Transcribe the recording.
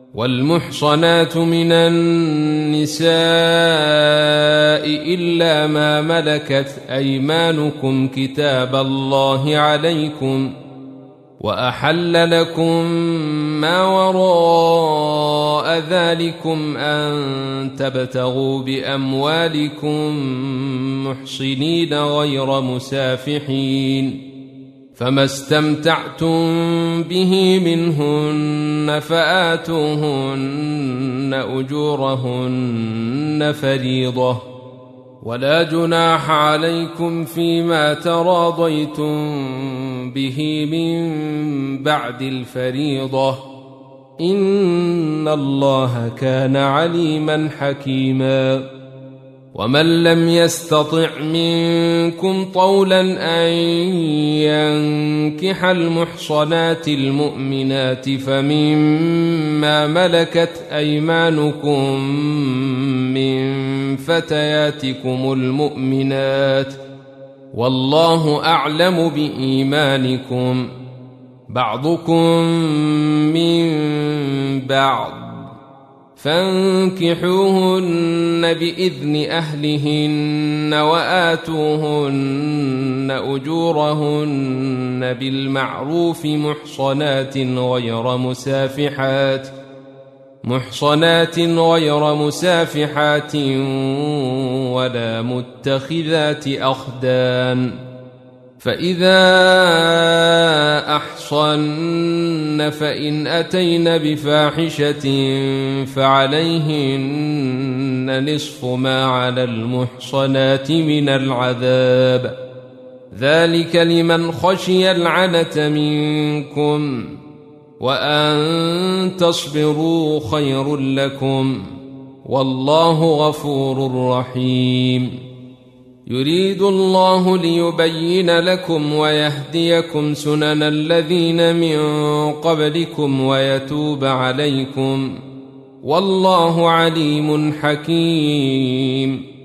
والمحصنات من النساء إلا ما ملكت أيمانكم كتاب الله عليكم، وأحل لكم ما وراء ذلكم أن تبتغوا بأموالكم محصنين غير مسافحين، فما استمتعتم به منهن فآتوهن أجورهن فريضة، ولا جناح عليكم فيما تراضيتم به من بعد الفريضة، إن الله كان عليما حكيما. ومن لم يستطع منكم طولا أن ينكح المحصنات المؤمنات فمما ملكت أيمانكم من فتياتكم المؤمنات، والله أعلم بإيمانكم، بعضكم من بعض، فانكحوهن بإذن أهلهن وآتوهن أجورهن بالمعروف محصنات غير مسافحات ولا متخذات أخدان، فإذا أحصن فإن أتين بفاحشة فعليهن نصف ما على المحصنات من العذاب، ذلك لمن خشي العنة منكم، وأن تصبروا خير لكم، والله غفور رحيم. يريد الله ليبين لكم ويهديكم سنن الذين من قبلكم ويتوب عليكم، والله عليم حكيم.